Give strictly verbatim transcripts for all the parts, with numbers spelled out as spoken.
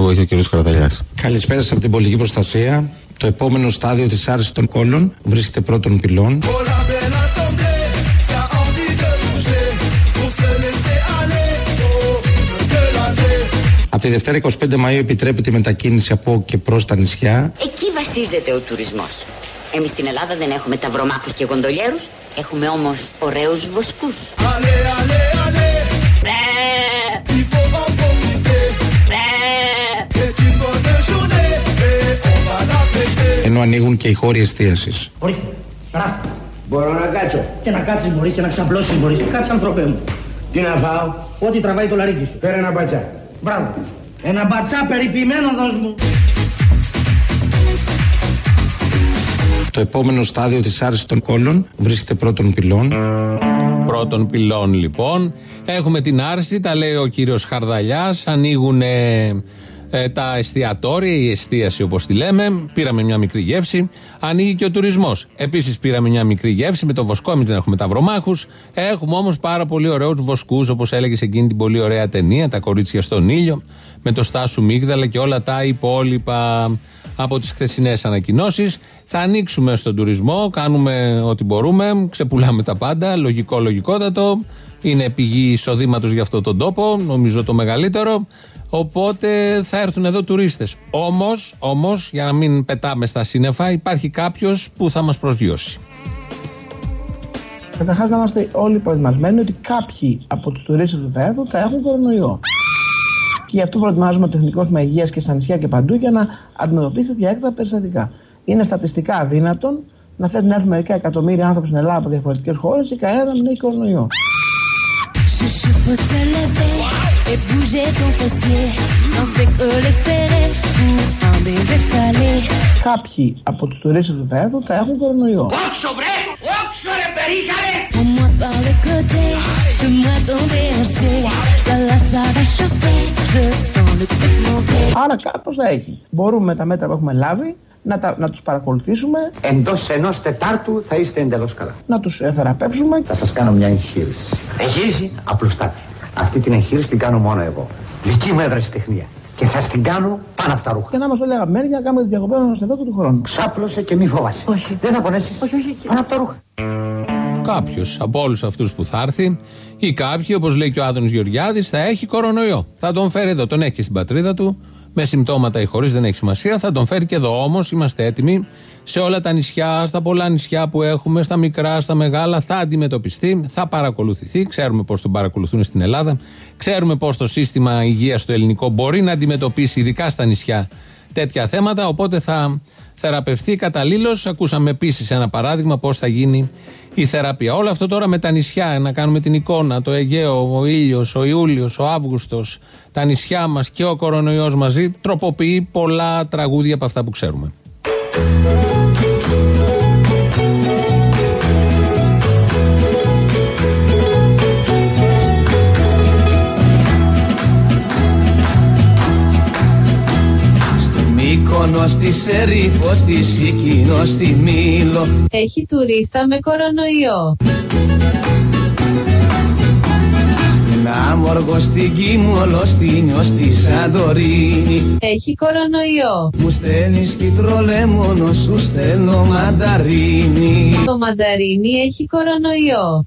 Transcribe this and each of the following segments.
λόγο έχει ο κ. Χαρδαλιάς. Καλησπέρα σας από την πολιτική προστασία. Το επόμενο στάδιο της άρσης των κόλλων βρίσκεται πρώτων πυλών. Από τη Δευτέρα εικοστή πέμπτη Μαΐου επιτρέπεται η μετακίνηση από και προς τα νησιά. Εκεί βασίζεται ο τουρισμός. Εμείς στην Ελλάδα δεν έχουμε ταυρομάχους και γοντολιέρους, έχουμε όμως ωραίους βοσκούς. Ενώ ανοίγουν και οι χώροι εστίασης. Ορίστε, περάστε. Μπορώ να κάτσω. Και να κάτσεις μπορείς και να ξαπλώσεις μπορείς. Κάτσε, άνθρωπε μου. Τι να φάω? Ό,τι τραβάει το λαρίκι σου. Πέρα ένα μπατσά. Μπράβο. Ένα μπατσά περιποιημένο δώσ' μου. Το επόμενο στάδιο της άρσης των κόλλων βρίσκεται πρώτων πυλών. Πρώτων πυλών λοιπόν. Έχουμε την άρση, τα λέει ο κύριος Χαρδαλιάς. Ανοίγουν ε, ε, τα εστιατόρια, η εστίαση όπως τη λέμε. Πήραμε μια μικρή γεύση. Ανοίγει και ο τουρισμός. Επίσης πήραμε μια μικρή γεύση με το βοσκό. Εμείς δεν έχουμε ταυρομάχους. Έχουμε όμως πάρα πολύ ωραίους βοσκούς, όπως έλεγε σε εκείνη την πολύ ωραία ταινία, Τα κορίτσια στον ήλιο, με το Στάσου Μίγδαλα και όλα τα υπόλοιπα. Από τις χθεσινές ανακοινώσεις θα ανοίξουμε στον τουρισμό, κάνουμε ό,τι μπορούμε, ξεπουλάμε τα πάντα, λογικό, λογικότατο, είναι πηγή εισοδήματος για αυτόν τον τόπο, νομίζω το μεγαλύτερο, οπότε θα έρθουν εδώ τουρίστες. Όμως, όμως, για να μην πετάμε στα σύννεφα, υπάρχει κάποιος που θα μας προσγειώσει. Καταρχάς να είμαστε όλοι προετοιμασμένοι ότι κάποιοι από τους τουρίστες που θα έρθουν θα έχουν κορονοϊό. Και γι' αυτό προετοιμάζουμε το Εθνικό Σύστημα Υγείας και στα νησιά και παντού για να αντιμετωπίσει τέτοια έκτακτα περιστατικά. Είναι στατιστικά αδύνατον να θέτουν να έρθουν μερικά εκατομμύρια άνθρωποι στην Ελλάδα από διαφορετικές χώρες και κανένα να μην έχει κορονοϊό. Κάποιοι από τους τουρίστες που θα έρθουν θα έχουν κορονοϊό. Όξο βρε! Όξο ρε περίχαρε! Άρα κάπως θα έχει. Μπορούμε με τα μέτρα που έχουμε λάβει να, τα, να τους παρακολουθήσουμε. Εντός ενός Τετάρτου θα είστε εντελώς καλά. Να τους ε, θεραπεύσουμε. Θα σας κάνω μια εγχείρηση. Εγχείρηση? Απλουστάτη. Αυτή την εγχείρηση την κάνω μόνο εγώ. Δική μου ευρεσιτεχνία. Και θα την κάνω πάνω από τα ρούχα. Και να είμαστε όλοι αγαπημένοι για να κάνουμε τη διακοπή μας εδώ και του χρόνου. Ξάπλωσε και μη φοβάσαι. Όχι. Δεν θα πονέσεις. Όχι, όχι. Πάνω από τα ρούχα. Κάποιος από όλους αυτούς που θα έρθει ή κάποιοι, όπως λέει και ο Άδωνης Γεωργιάδης, θα έχει κορονοϊό. Θα τον φέρει εδώ, τον έχει και στην πατρίδα του, με συμπτώματα ή χωρίς, δεν έχει σημασία. Θα τον φέρει και εδώ, όμως είμαστε έτοιμοι σε όλα τα νησιά, στα πολλά νησιά που έχουμε, στα μικρά, στα μεγάλα. Θα αντιμετωπιστεί, θα παρακολουθηθεί. Ξέρουμε πώς τον παρακολουθούν στην Ελλάδα. Ξέρουμε πώς το σύστημα υγείας το ελληνικό μπορεί να αντιμετωπίσει, ειδικά στα νησιά, τέτοια θέματα. Οπότε θα θεραπευτεί καταλήλως. Ακούσαμε επίσης ένα παράδειγμα πώς θα γίνει η θεραπεία. Όλο αυτό τώρα με τα νησιά, να κάνουμε την εικόνα, το Αιγαίο, ο ήλιος, ο Ιούλιος, ο Αύγουστος, τα νησιά μας και ο κορονοϊός μαζί, τροποποιεί πολλά τραγούδια από αυτά που ξέρουμε. Μύκονος, στη Σερίφο, στη Σικίνο, στη Μήλο. Έχει τουρίστα με κορονοϊό. Στην Άμοργο, στην Κίμολο, στην Ιω, στη Σαντορίνη. Έχει κορονοϊό. Μου στέλνεις κυτρολέμονο, σου στέλνω μανταρίνι. Το μανταρίνι έχει κορονοϊό.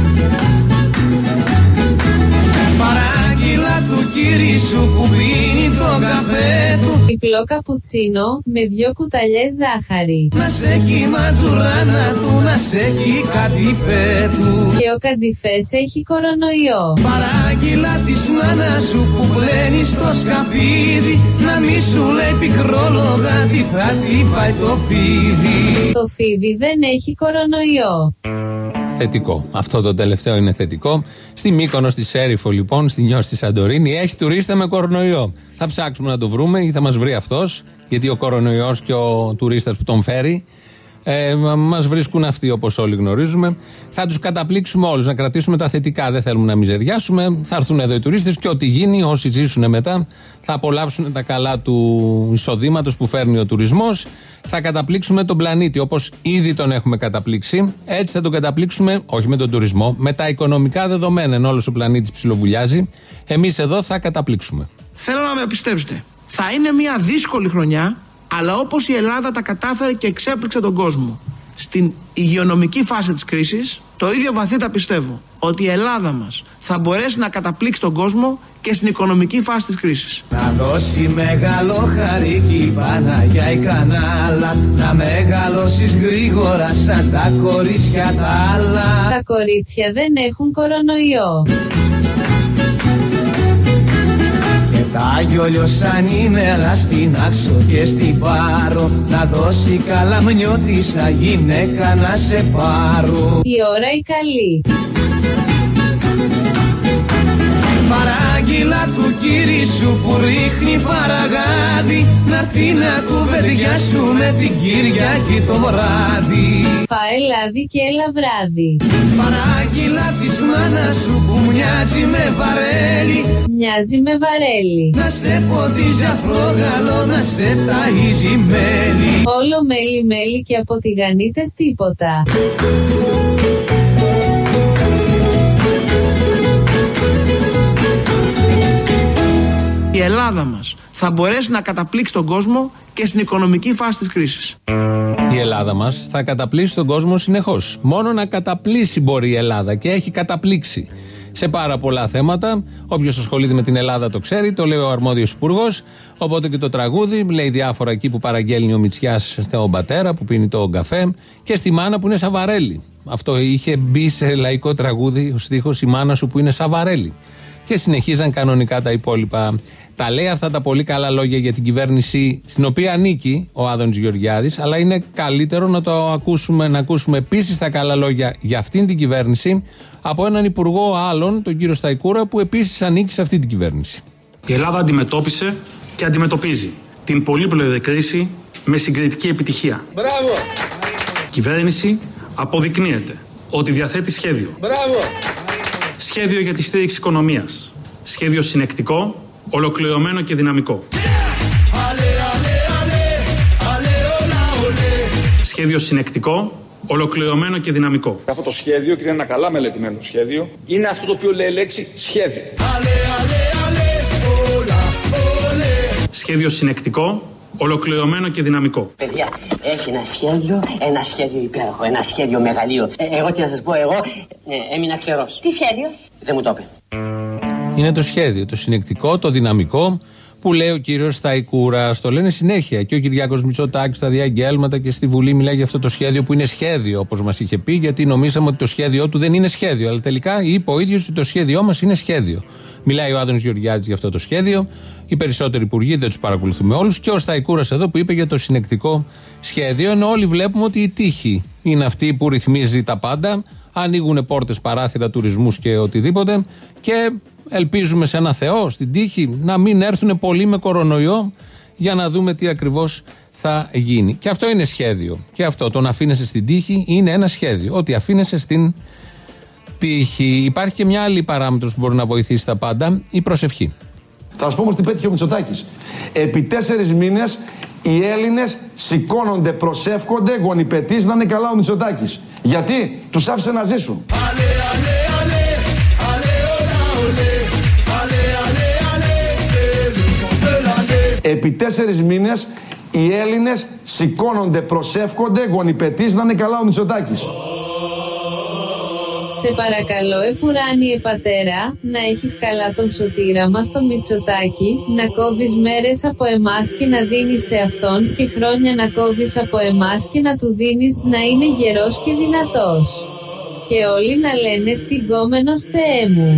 Παράγγειλα του κύρι σου που πίνει το καφέ του. Διπλό καπουτσίνο με δυο κουταλιές ζάχαρη. Να σε έχει ματζουράνα του, να σε έχει καντιφέ του. Και ο καντιφές έχει κορονοϊό. Παράγγειλα της νάνα σου που πλένει στο σκαπίδι. Να μη σου λέει πικρόλογα τι θα τη φάει το φίδι. Το φίδι δεν έχει κορονοϊό. Θετικό. Αυτό το τελευταίο είναι θετικό. Στη Μύκονο, στη Σέριφο λοιπόν, στη Νιώ, στη Σαντορίνη, έχει τουρίστα με κορονοϊό. Θα ψάξουμε να το βρούμε ή θα μας βρει αυτός, γιατί ο κορονοϊός και ο τουρίστας που τον φέρει ε, μας βρίσκουν αυτοί, όπως όλοι γνωρίζουμε. Θα τους καταπλήξουμε όλους, να κρατήσουμε τα θετικά. Δεν θέλουμε να μιζεριάσουμε. Θα έρθουν εδώ οι τουρίστες και ό,τι γίνει, όσοι ζήσουν μετά, θα απολαύσουν τα καλά του εισοδήματος που φέρνει ο τουρισμός. Θα καταπλήξουμε τον πλανήτη, όπως ήδη τον έχουμε καταπλήξει. Έτσι θα τον καταπλήξουμε, όχι με τον τουρισμό, με τα οικονομικά δεδομένα. Ενώ όλος ο πλανήτης ψιλοβουλιάζει, εμείς εδώ θα καταπλήξουμε. Θέλω να με πιστέψετε. Θα είναι μια δύσκολη χρονιά, αλλά όπως η Ελλάδα τα κατάφερε και εξέπληξε τον κόσμο στην υγειονομική φάση της κρίσης, το ίδιο βαθύτατα πιστεύω ότι η Ελλάδα μας θα μπορέσει να καταπλήξει τον κόσμο και στην οικονομική φάση της κρίσης. Να δώσει μεγάλο χαρίκι Παναγιά η κανάλα, να μεγαλώσεις γρήγορα σαν τα κορίτσια τα άλλα. Τα κορίτσια δεν έχουν κορονοϊό. Τα γιόλιο σαν ημέρα στην Άξο και στην Πάρο, να δώσει καλαμνιώτησα γυναίκα να σε πάρω. Η ώρα η καλή. Παράγγειλα του κύρι σου που ρίχνει παραγάδι, να'ρθεί να κουβεντιάσου με την Κυριακή το βράδυ. Φάε λάδι και έλα βράδυ. Παράγγειλα της μάνας σου που μοιάζει με βαρέλι, μοιάζει με βαρέλι. Να σε ποδίζει αφρόγαλο, να σε ταΐζει μέλι. Όλο μέλι μέλι και από τηγανίτες τίποτα. Η Ελλάδα μας θα μπορέσει να καταπλήξει τον κόσμο και στην οικονομική φάση της κρίσης. Η Ελλάδα μας θα καταπλήσει τον κόσμο συνεχώς. Μόνο να καταπλήσει μπορεί η Ελλάδα και έχει καταπλήξει σε πάρα πολλά θέματα. Όποιος ασχολείται με την Ελλάδα το ξέρει, το λέει ο αρμόδιος υπουργός. Οπότε και το τραγούδι λέει διάφορα εκεί που παραγγέλνει ο Μητσιάς στον πατέρα που πίνει το καφέ και στη μάνα που είναι Σαβαρέλη. Αυτό είχε μπει σε λαϊκό τραγούδι ο στίχος «Η μάνα σου που είναι Σαβαρέλη». Και συνεχίζαν κανονικά τα υπόλοιπα. Τα λέει αυτά τα πολύ καλά λόγια για την κυβέρνηση στην οποία ανήκει ο Άδωνης Γεωργιάδης, αλλά είναι καλύτερο να το ακούσουμε, να ακούσουμε επίσης τα καλά λόγια για αυτήν την κυβέρνηση από έναν υπουργό άλλον, τον κύριο Σταϊκούρα, που επίσης ανήκει σε αυτή την κυβέρνηση. Η Ελλάδα αντιμετώπισε και αντιμετωπίζει την πολύπλευρη κρίση με συγκριτική επιτυχία. Μπράβο! Η κυβέρνηση αποδεικνύεται ότι διαθέτει σχέδιο. Μπράβο! Σχέδιο για τη στήριξη οικονομίας. Σχέδιο συνεκτικό, ολοκληρωμένο και δυναμικό. Σχέδιο συνεκτικό, ολοκληρωμένο και δυναμικό. Αυτό το σχέδιο, και είναι ένα καλά μελετημένο σχέδιο, είναι αυτό το οποίο λέει λέξη σχέδιο. Σχέδιο συνεκτικό, ολοκληρωμένο και δυναμικό. Παιδιά, έχει ένα σχέδιο, ένα σχέδιο υπέροχο, ένα σχέδιο μεγαλείο. Ε, εγώ τι να σας πω, εγώ ε, έμεινα ξερός. Τι σχέδιο? Δεν μου το είπε. Είναι το σχέδιο, το συνεκτικό, το δυναμικό που λέει ο κύριος Σταϊκούρας. Το λένε συνέχεια. Και ο Κυριάκος Μητσοτάκης στα διαγγέλματα και στη Βουλή μιλάει για αυτό το σχέδιο που είναι σχέδιο, όπως μας είχε πει, γιατί νομίζαμε ότι το σχέδιό του δεν είναι σχέδιο. Αλλά τελικά είπε ο ίδιος ότι το σχέδιό μας είναι σχέδιο. Μιλάει ο Άδωνης Γεωργιάδης για αυτό το σχέδιο. Οι περισσότεροι υπουργοί δεν τους παρακολουθούμε όλους. Και ο Σταϊκούρας εδώ που είπε για το συνεκτικό σχέδιο. Ενώ όλοι βλέπουμε ότι η τύχη είναι αυτή που ρυθμίζει τα πάντα. Ανοίγουν πόρτες, παράθυρα, τουρισμούς και οτιδήποτε. Και ελπίζουμε σε ένα Θεό, στην τύχη, να μην έρθουν πολλοί με κορονοϊό για να δούμε τι ακριβώς θα γίνει. Και αυτό είναι σχέδιο. Και αυτό το να αφήνεσαι στην τύχη είναι ένα σχέδιο. Ότι αφήνεσαι στην τύχη. Υπάρχει και μια άλλη παράμετρος που μπορεί να βοηθήσει τα πάντα, η προσευχή. Θα σας πω όμως τι πέτυχε ο Μητσοτάκης. Επί τέσσερις μήνες οι Έλληνες σηκώνονται, προσεύχονται, γονιπετής να είναι καλά ο Μητσοτάκης. Γιατί τους άφησε να ζήσουν. Επί τέσσερις μήνες οι Έλληνες σηκώνονται, προσεύχονται, γονιπετής να είναι καλά ο Μητσοτάκης. Σε παρακαλώ, επουράνιε πατέρα, να έχεις καλά τον σωτήρα μας το Μητσοτάκη, να κόβεις μέρες από εμάς και να δίνεις σε αυτόν και χρόνια να κόβεις από εμάς και να του δίνεις να είναι γερός και δυνατός. Και όλοι να λένε τυγκόμενος Θεέ μου.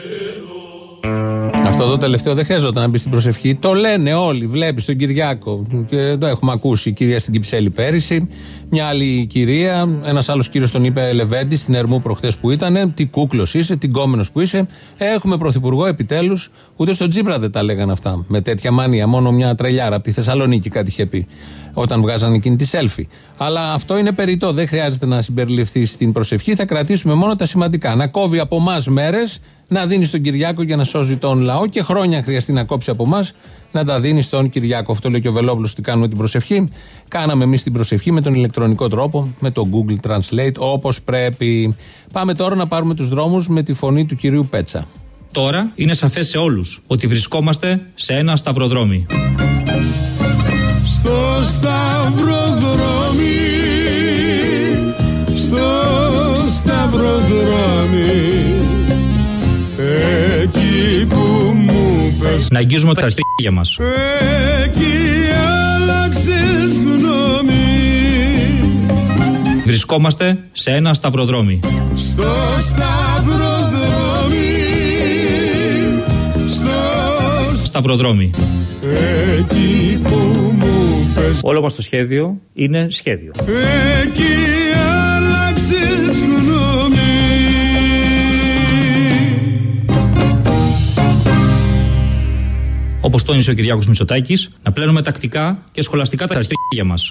Αυτό το τελευταίο δεν χρειαζόταν να μπει στην προσευχή. Το λένε όλοι. Βλέπεις τον Κυριάκο. Και το έχουμε ακούσει. Η κυρία στην Κυψέλη πέρυσι. Μια άλλη κυρία. Ένας άλλος κύριος τον είπε Λεβέντη στην Ερμού προχθές που ήταν. Τι κούκλος είσαι, τι γκόμενος που είσαι. Έχουμε πρωθυπουργό επιτέλους. Ούτε στον Τσίπρα δεν τα λέγανε αυτά. Με τέτοια μανία. Μόνο μια τρελιάρα από τη Θεσσαλονίκη κάτι είχε πει. Όταν βγάζανε εκείνη τη selfie. Αλλά αυτό είναι περιττό. Δεν χρειάζεται να συμπεριληφθεί στην προσευχή. Θα κρατήσουμε μόνο τα σημαντικά. Να κόβει από εμάς μέρες, να δίνει στον Κυριάκο για να σώζει τον λαό και χρόνια χρειαστεί να κόψει από εμάς να τα δίνει στον Κυριάκο. Αυτό λέει και ο Βελόπουλος ότι κάνουμε την προσευχή. Κάναμε εμείς την προσευχή με τον ηλεκτρονικό τρόπο, με το Google Translate, όπως πρέπει. Πάμε τώρα να πάρουμε τους δρόμους με τη φωνή του κυρίου Πέτσα. Τώρα είναι σαφές σε όλους ότι βρισκόμαστε σε ένα σταυροδρόμι. σταυροδρόμι, στο σταυροδρόμι, εκεί που μου πες. Να αγγίζουμε τα αρχίδια μας. Εκεί άλλαξες γνώμη. Βρισκόμαστε σε ένα σταυροδρόμι. Στο σταυροδρόμι, στο σταυροδρόμι. Εκεί που μου πες. Όλο μας το σχέδιο είναι σχέδιο. Εκεί άλλαξες γνώμη. Όπως τόνισε ο Κυριάκος Μητσοτάκης, να πλένουμε τακτικά και σχολαστικά τα αρχίδια μας.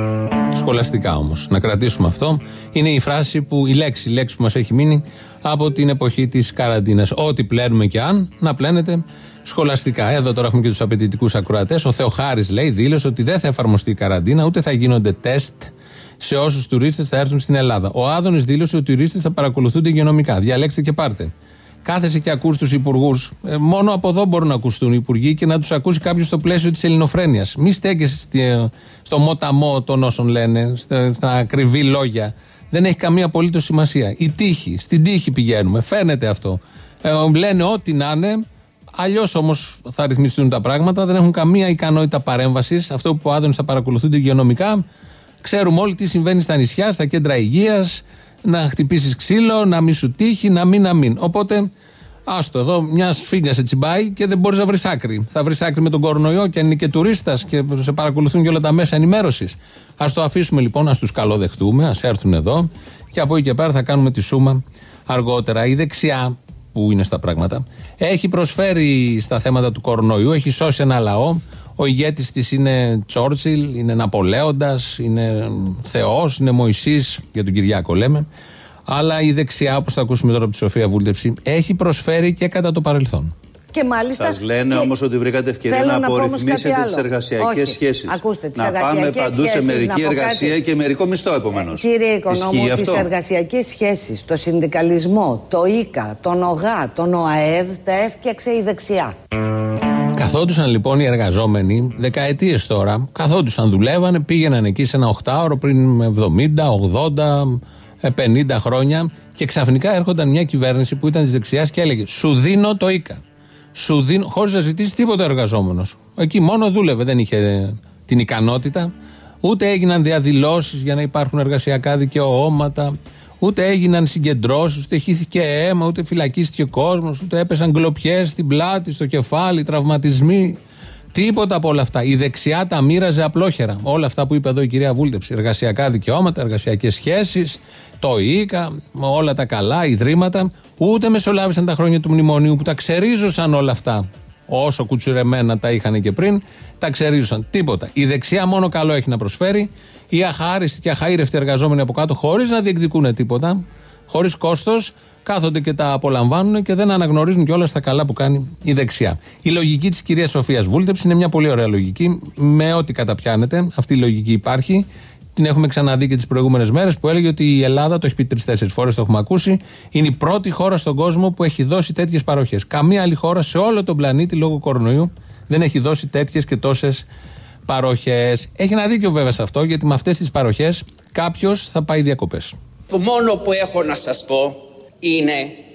Σχολαστικά όμως, να κρατήσουμε αυτό. Είναι η φράση που, η λέξη, η λέξη που μας έχει μείνει από την εποχή της καραντίνας. Ό,τι πλένουμε και αν, να πλένετε σχολαστικά. Εδώ τώρα έχουμε και τους απαιτητικούς ακροατές. Ο Θεοχάρης λέει, δήλωσε ότι δεν θα εφαρμοστεί η καραντίνα, ούτε θα γίνονται τεστ σε όσους τουρίστες θα έρθουν στην Ελλάδα. Ο Άδωνης δήλωσε ότι οι τουρίστες θα παρακολουθούνται υγειονομικά. Διαλέξτε και πάρτε. Κάθεσαι και ακούς τους υπουργούς. Ε, μόνο από εδώ μπορούν να ακουστούν οι υπουργοί και να τους ακούσει κάποιος στο πλαίσιο της ελληνοφρένειας. Μη στέκεσαι στη, στο μοταμό των όσων λένε, στα, στα ακριβή λόγια. Δεν έχει καμία απολύτως σημασία. Η τύχη, στην τύχη πηγαίνουμε. Φαίνεται αυτό. Ε, λένε ό,τι να είναι. Αλλιώς όμως θα ρυθμιστούν τα πράγματα. Δεν έχουν καμία ικανότητα παρέμβασης. Αυτό που ο Άδωνης θα παρακολουθούνται υγειονομικά. Ξέρουμε όλοι τι συμβαίνει στα νησιά, στα κέντρα υγείας. Να χτυπήσεις ξύλο, να μην σου τύχει, να μην, να μην. Οπότε, άστο εδώ, μια σφίγγα σε τσιμπάει και δεν μπορείς να βρεις άκρη. Θα βρεις άκρη με τον κορονοϊό και αν είναι και τουρίστας και σε παρακολουθούν και όλα τα μέσα ενημέρωσης. Ας το αφήσουμε λοιπόν, ας τους καλοδεχτούμε, ας έρθουν εδώ και από εκεί και πέρα θα κάνουμε τη σούμα αργότερα. Η δεξιά, που είναι στα πράγματα, έχει προσφέρει στα θέματα του κορονοϊού, έχει σώσει ένα λαό. Ο ηγέτης της είναι Τσόρτσιλ, είναι Ναπολέοντας, είναι Θεός, είναι Μωυσής, για τον Κυριάκο λέμε. Αλλά η δεξιά, όπως θα ακούσουμε τώρα από τη Σοφία Βούλτεψη, έχει προσφέρει και κατά το παρελθόν. Και μάλιστα. Σας λένε και... όμως ότι βρήκατε ευκαιρία να απορριθμίσετε τις εργασιακές σχέσεις. Ακούστε, τις να πάμε παντού σχέσεις, σε μερική εργασία κάτι... και μερικό μισθό επομένως. Κύριε Οικονόμου, τις εργασιακές σχέσεις, το συνδικαλισμό, το ΙΚΑ, τον ΟΓΑ, τον ΟΑΕΔ, τα έφτιαξε η δεξιά. Καθόντουσαν λοιπόν οι εργαζόμενοι, δεκαετίες τώρα, καθόντουσαν, δουλεύανε, πήγαιναν εκεί σε ένα οχτάωρο πριν εβδομήντα, ογδόντα, πενήντα χρόνια και ξαφνικά έρχονταν μια κυβέρνηση που ήταν της δεξιάς και έλεγε σου δίνω το ΙΚΑ. Σου δίνω, χωρίς να ζητήσει τίποτα ο εργαζόμενος. Εκεί μόνο δούλευε, δεν είχε την ικανότητα. Ούτε έγιναν διαδηλώσεις για να υπάρχουν εργασιακά δικαιώματα, ούτε έγιναν συγκεντρώσεις, ούτε χύθηκε αίμα, ούτε φυλακίστηκε κόσμος, ούτε έπεσαν γκλοπιές στην πλάτη, στο κεφάλι, τραυματισμοί. Τίποτα από όλα αυτά. Η δεξιά τα μοίραζε απλόχερα. Όλα αυτά που είπε εδώ η κυρία Βούλτεψη. Εργασιακά δικαιώματα, εργασιακές σχέσεις, το ΙΚΑ, όλα τα καλά, ιδρύματα. Ούτε μεσολάβησαν τα χρόνια του μνημονίου που τα ξερίζωσαν όλα αυτά. Όσο κουτσουρεμένα τα είχαν και πριν, τα ξερίζωσαν. Τίποτα. Η δεξιά μόνο καλό έχει να προσφέρει. Οι αχάριστοι και αχαήρευτοι εργαζόμενοι από κάτω, χωρίς να διεκδικούν τίποτα, χωρίς κόστος, κάθονται και τα απολαμβάνουν και δεν αναγνωρίζουν κιόλας τα καλά που κάνει η δεξιά. Η λογική της κυρίας Σοφίας Βούλτεψης είναι μια πολύ ωραία λογική, με ό,τι καταπιάνεται. Αυτή η λογική υπάρχει. Την έχουμε ξαναδεί και τις προηγούμενες μέρες που έλεγε ότι η Ελλάδα, το έχει πει τρεις-τέσσερις φορές, το έχουμε ακούσει, είναι η πρώτη χώρα στον κόσμο που έχει δώσει τέτοιες παροχές. Καμία άλλη χώρα σε όλο τον πλανήτη λόγω κορονοϊού δεν έχει δώσει τέτοιες και τόσες παροχές. Έχει ένα δίκιο βέβαια σε αυτό, γιατί με αυτές τις παροχές κάποιος θα πάει διακοπές. Το μόνο που έχω να σας πω είναι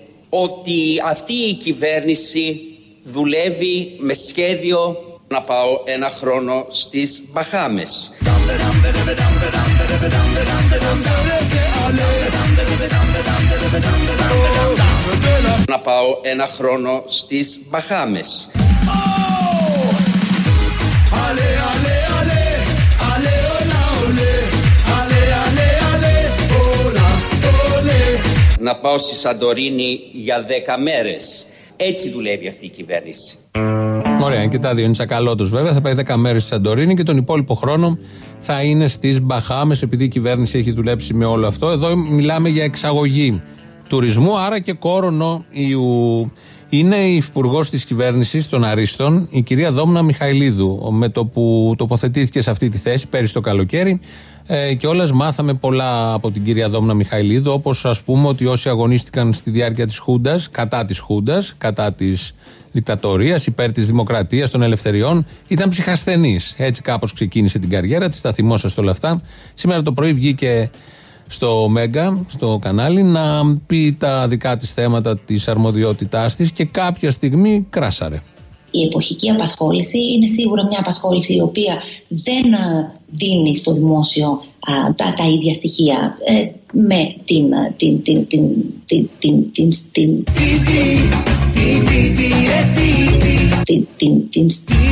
ότι αυτή η κυβέρνηση δουλεύει με σχέδιο να πάω ένα χρόνο στις Μπαχάμες. Να πάω ένα χρόνο στις Μπαχάμες. Να πάω στη Σαντορίνη για δέκα μέρες. Έτσι δουλεύει αυτή η κυβέρνηση. Ωραία, και τα δύο είναι τσακαλώτος βέβαια. Θα πάει δέκα μέρες στη Σαντορίνη και τον υπόλοιπο χρόνο θα είναι στις Μπαχάμες, επειδή η κυβέρνηση έχει δουλέψει με όλο αυτό. Εδώ μιλάμε για εξαγωγή τουρισμού, άρα και κορονοϊού. Είναι η υπουργός της κυβέρνησης των Αρίστων, η κυρία Δόμνα Μιχαηλίδου. Με το που τοποθετήθηκε σε αυτή τη θέση πέρυσι το καλοκαίρι, Ε, και όλες μάθαμε πολλά από την κυρία Δόμνα Μιχαηλίδου, όπως ας πούμε ότι όσοι αγωνίστηκαν στη διάρκεια της Χούντας, κατά της Χούντας, κατά της δικτατορίας, υπέρ της δημοκρατίας, των ελευθεριών, ήταν ψυχασθενείς. Έτσι κάπως ξεκίνησε την καριέρα της, θα θυμόσαστε όλα αυτά. Σήμερα το πρωί βγήκε στο Μέγκα, στο κανάλι, να πει τα δικά της θέματα, της αρμοδιότητάς της, και κάποια στιγμή κράσαρε. Η εποχική απασχόληση είναι σίγουρα μια απασχόληση η οποία δεν δίνει στο δημόσιο α, τα, τα ίδια στοιχεία ε, με την την την την την την την την την την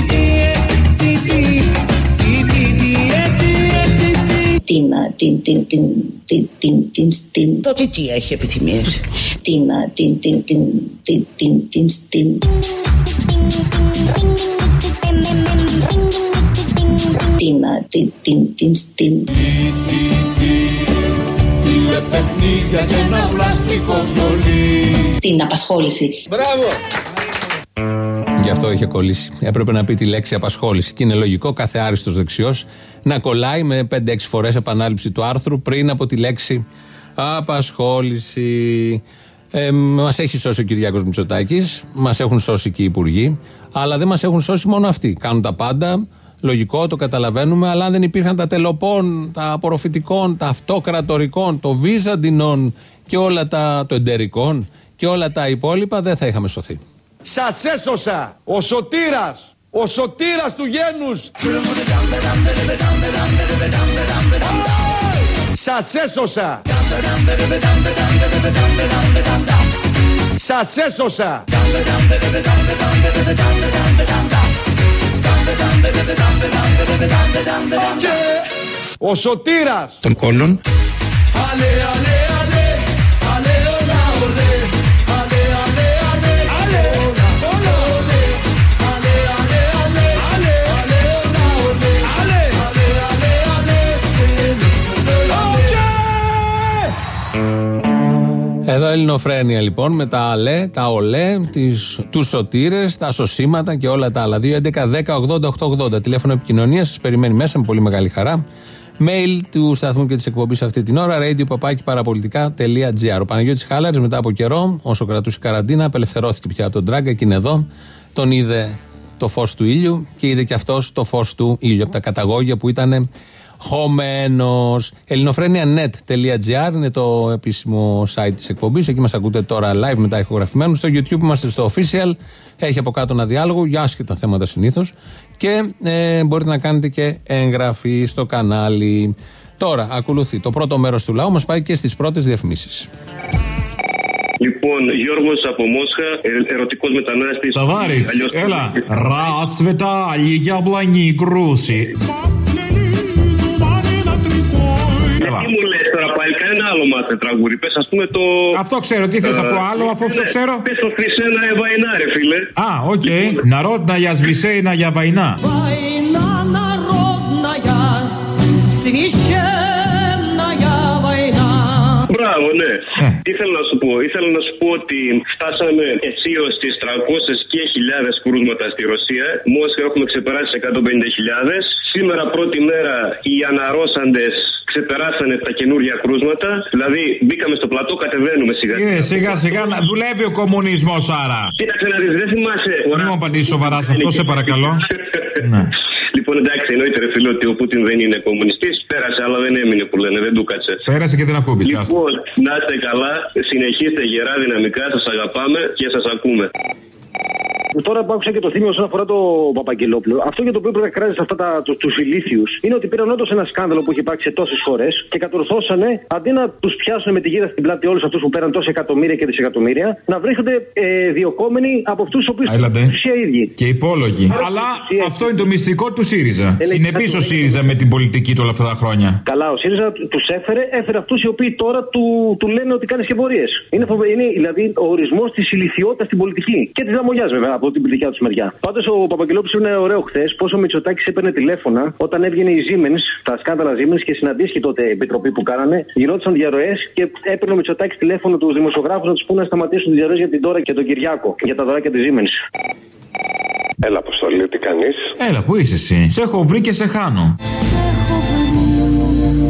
την την την την την την το τι έχει επιθυμίες την την την την την την την την την την την την την απασχόληση. Μπράβο! Γι' αυτό είχε κολλήσει. Έπρεπε να πει τη λέξη απασχόληση. Και είναι λογικό κάθε άριστος δεξιός να κολλάει με πέντε έξι φορές επανάληψη του άρθρου πριν από τη λέξη απασχόληση. Ε, μας έχει σώσει ο Κυριάκος Μητσοτάκης, μας έχουν σώσει και οι υπουργοί, αλλά δεν μας έχουν σώσει μόνο αυτοί. Κάνουν τα πάντα, λογικό, το καταλαβαίνουμε, αλλά αν δεν υπήρχαν τα τελοπών, τα απορροφητικών, τα αυτοκρατορικών, το βυζαντινών και όλα τα το εντερικών και όλα τα υπόλοιπα, δεν θα είχαμε σωθεί. Σας έσωσα, ο σωτήρας, ο σωτήρας του γένους. Σας έσωσα. Σας έσωσα. Ο σωτήρας των κόλλων. Εδώ Ελληνοφρένεια λοιπόν με τα αλέ, τα ολέ, τις, τους σωτήρες, τα σωσίματα και όλα τα άλλα. δύο έντεκα δέκα ογδόντα οκτακόσια ογδόντα τηλέφωνο επικοινωνίας, σας περιμένει μέσα με πολύ μεγάλη χαρά. Mail του σταθμού και της εκπομπής αυτή την ώρα, radio παπάκι παραπολιτικά τελεία τζι άρ. Ο Παναγιώτης Χάλαρης μετά από καιρό, όσο κρατούσε η καραντίνα, απελευθερώθηκε πια από τον Τράγκα και είναι εδώ. Τον είδε το φως του ήλιου και είδε και αυτός το φως του ήλιου από τα καταγόγια που ήταν χωμένος. ελληνοφρένεια τελεία νετ τελεία τζι άρ είναι το επίσημο site της εκπομπής. Εκεί μας ακούτε τώρα live μετά ηχογραφημένους. Στο YouTube είμαστε στο official. Έχει από κάτω ένα διάλογο για άσχετα θέματα συνήθως. Και ε, μπορείτε να κάνετε και εγγραφή στο κανάλι. Τώρα ακολουθεί το πρώτο μέρος του λαού. Μας πάει και στις πρώτες διαφημίσεις. Λοιπόν, Γιώργος από Μόσχα, ε, ερωτικός μετανάστης. Ταβάριτς, έλα. Расцветали яблони груши. Τι μου λες τώρα πάλι, κανένα άλλο μάθε τραγούδι. Πες ας πούμε το... Αυτό ξέρω, τι θες από άλλο, αφού αυτό ξέρω. Πες το Χρυσένα Βαϊνά ρε φίλε. Α, οκ. Народная священная война. Война народная, священная война. Μπράβο, ναι. Ε. Τι ήθελα να σου πω, ήθελα να σου πω ότι φτάσαμε αισίως στις τριακόσιες χιλιάδες κρούσματα στη Ρωσία. Μόσχα έχουμε ξεπεράσει εκατόν πενήντα χιλιάδες. Σήμερα πρώτη μέρα οι αναρρώσαντες ξεπεράσανε τα καινούργια κρούσματα. Δηλαδή μπήκαμε στο πλατό, κατεβαίνουμε σιγά σιγά. Ε, σιγά σιγά να δουλεύει ο κομμουνισμός άρα. Κοίταξε να δεις, δεν θυμάσαι. Μην μου απαντήσεις σοβαρά σε αυτό, σε παρακαλώ. Ναι. Λοιπόν, εντάξει, εννοείται ρε φίλε ότι ο Πούτιν δεν είναι κομμουνιστής. Πέρασε, αλλά δεν έμεινε που λένε, δεν του κάτσε. Πέρασε και δεν ακούμπησε. Λοιπόν, να είστε καλά, συνεχίστε γερά δυναμικά, σας αγαπάμε και σας ακούμε. Τώρα που άκουσα και το θύμιο όσον αφορά το Παπαγγελόπουλο, αυτό για το οποίο πρέπει να κράζει αυτά του ηλίθιους είναι ότι πήραν όντως ένα σκάνδαλο που έχει υπάρξει σε τόσες φορές και κατορθώσανε αντί να τους πιάσουν με τη γύρα στην πλάτη όλους αυτούς που πέραν τόσα εκατομμύρια και δισεκατομμύρια, να βρίσκονται ε, διωκόμενοι από αυτούς τους οποίους είναι οι ίδιοι. Και υπόλογοι. Άρα, αλλά αυτό είναι το μυστικό του ΣΥΡΙΖΑ. Συνεπής ο ΣΥΡΙΖΑ με την πολιτική του όλα αυτά τα χρόνια. Καλά, ο ΣΥΡΙΖΑ τους έφερε, έφερε αυτούς οι οποίοι τώρα του, του λένε ότι κάνει σκευωρίες. Είναι, είναι δηλαδή ο ορισμός της ηλιθιότητας στην πολιτική και της λαμογιάς βέβαια από την δικιά του μεριά. Πάντως ο Παπαγγελόπουλος είναι ωραίο χθες πόσο ο Μητσοτάκης έπαιρνε τηλέφωνα όταν έβγαινε η Siemens, τα σκάνδαλα Siemens και συναντήθηκε τότε η επιτροπή που κάνανε. Γινόντουσαν διαρροές και έπαιρνε ο Μητσοτάκης τηλέφωνο του δημοσιογράφου να του πούνε να σταματήσουν τις διαρροές για την Τώρα και τον Κυριάκο για τα δωράκια της Siemens. Έλα, Αποστολή, τι κάνεις? Έλα, πού είσαι εσύ? Σε έχω βρει και σε χάνω.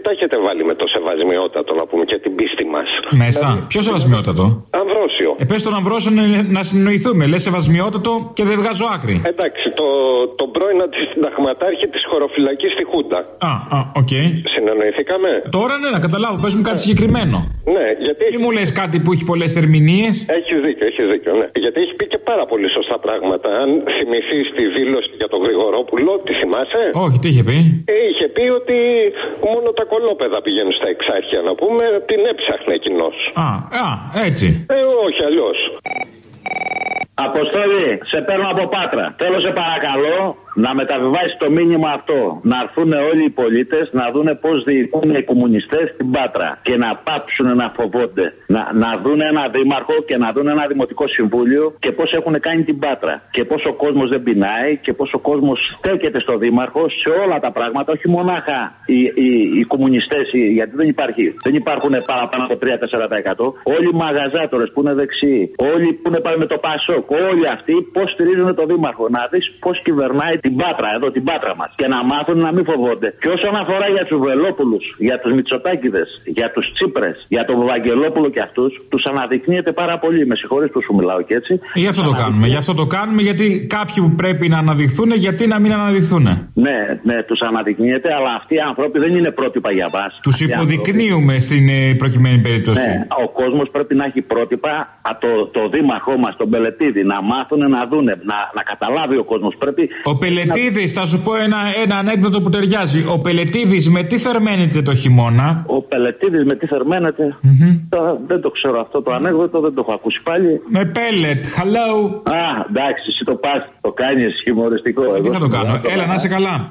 τα έχετε βάλει με το σεβασμιότατο, να πούμε, και την πίστη μας. Μέσα. Δηλαδή, ποιο σεβασμιότατο? Αμβρόσιο. Ε, πες τον Αμβρόσιο να συνεννοηθούμε. Λες σεβασμιότατο και δεν βγάζω άκρη. Εντάξει, το, τον πρώην αντισυνταγματάρχη της χωροφυλακής στη Χούντα. Α, α, οκ. Okay. Συνεννοηθήκαμε. Τώρα ναι, να καταλάβω, πες μου κάτι συγκεκριμένο. Ναι, γιατί. Ή μου λες κάτι που έχει πολλές ερμηνείες. Έχεις δίκιο, έχεις δίκιο, ναι. Γιατί έχει πει και πάρα πολύ σωστά πράγματα. Αν θυμηθείς τη δήλωση για τον Γρηγορόπουλο, τη θυμάσαι? Όχι, τι είχε πει? Ε, είχε πει ότι μόνο τα κολόπεδα πηγαίνουν στα εξάρχεια, να πούμε, την έψαχνε εκείνος. Α, α, έτσι. Ε, όχι, αλλιώς. Αποστόλη, σε παίρνω από Πάτρα. Θέλω σε παρακαλώ να μεταβιβάσει το μήνυμα αυτό. Να έρθουν όλοι οι πολίτες να δούνε πώς διοικούν οι κομμουνιστές στην Πάτρα. Και να πάψουν να φοβόνται. Να, να δουν ένα δήμαρχο και να δουν ένα δημοτικό συμβούλιο και πώς έχουν κάνει την Πάτρα. Και πώς ο κόσμος δεν πεινάει και πώς ο κόσμος στέκεται στο δήμαρχο σε όλα τα πράγματα. Όχι μονάχα οι, οι, οι κομμουνιστές, γιατί δεν, υπάρχει, δεν υπάρχουν παραπάνω από τρία με τέσσερα τοις εκατό. Όλοι οι μαγαζάτορες που είναι δεξιοί, όλοι που είναι πάλι με το Πασόκ, όλοι αυτοί πώς στηρίζουν το δήμαρχο. Να δεις πώς κυβερνάει την Πάτρα, εδώ την Πάτρα μας. Και να μάθουν να μην φοβόνται. Και όσον αφορά για τους Βελόπουλους, για τους Μητσοτάκηδες, για τους Τσίπρες, για τον Βαγγελόπουλο και αυτούς, τους αναδεικνύεται πάρα πολύ. Με συγχωρείς που σου μιλάω και έτσι. Γι' αυτό το κάνουμε. Γι' αυτό το κάνουμε, γιατί κάποιοι που πρέπει να αναδειχθούν, γιατί να μην αναδειχθούν. Ναι, ναι, τους αναδεικνύεται, αλλά αυτοί οι άνθρωποι δεν είναι πρότυπα για μας. Τους υποδεικνύουμε άνθρωποι... στην ε, προκειμένη περίπτωση. Ναι, ο κόσμος πρέπει να έχει πρότυπα. Α, το, το δήμαρχό μας, τον Πελετίδη, να μάθουν να δούνε, να, να καταλάβει ο κόσμος. Πρέπει. Ο Πελετίδης, να... θα σου πω ένα, ένα ανέκδοτο που ταιριάζει. Ο Πελετίδης με τι θερμαίνεται το χειμώνα? Ο Πελετίδης με τι θερμαίνεται. Mm-hmm. Το, δεν το ξέρω αυτό το ανέκδοτο, δεν το έχω ακούσει πάλι. Με πέλετ, hello. Α, εντάξει, εσύ το πας, το κάνεις χιουμοριστικό. Ε, τι θα το κάνω, το έλα να είσαι καλά.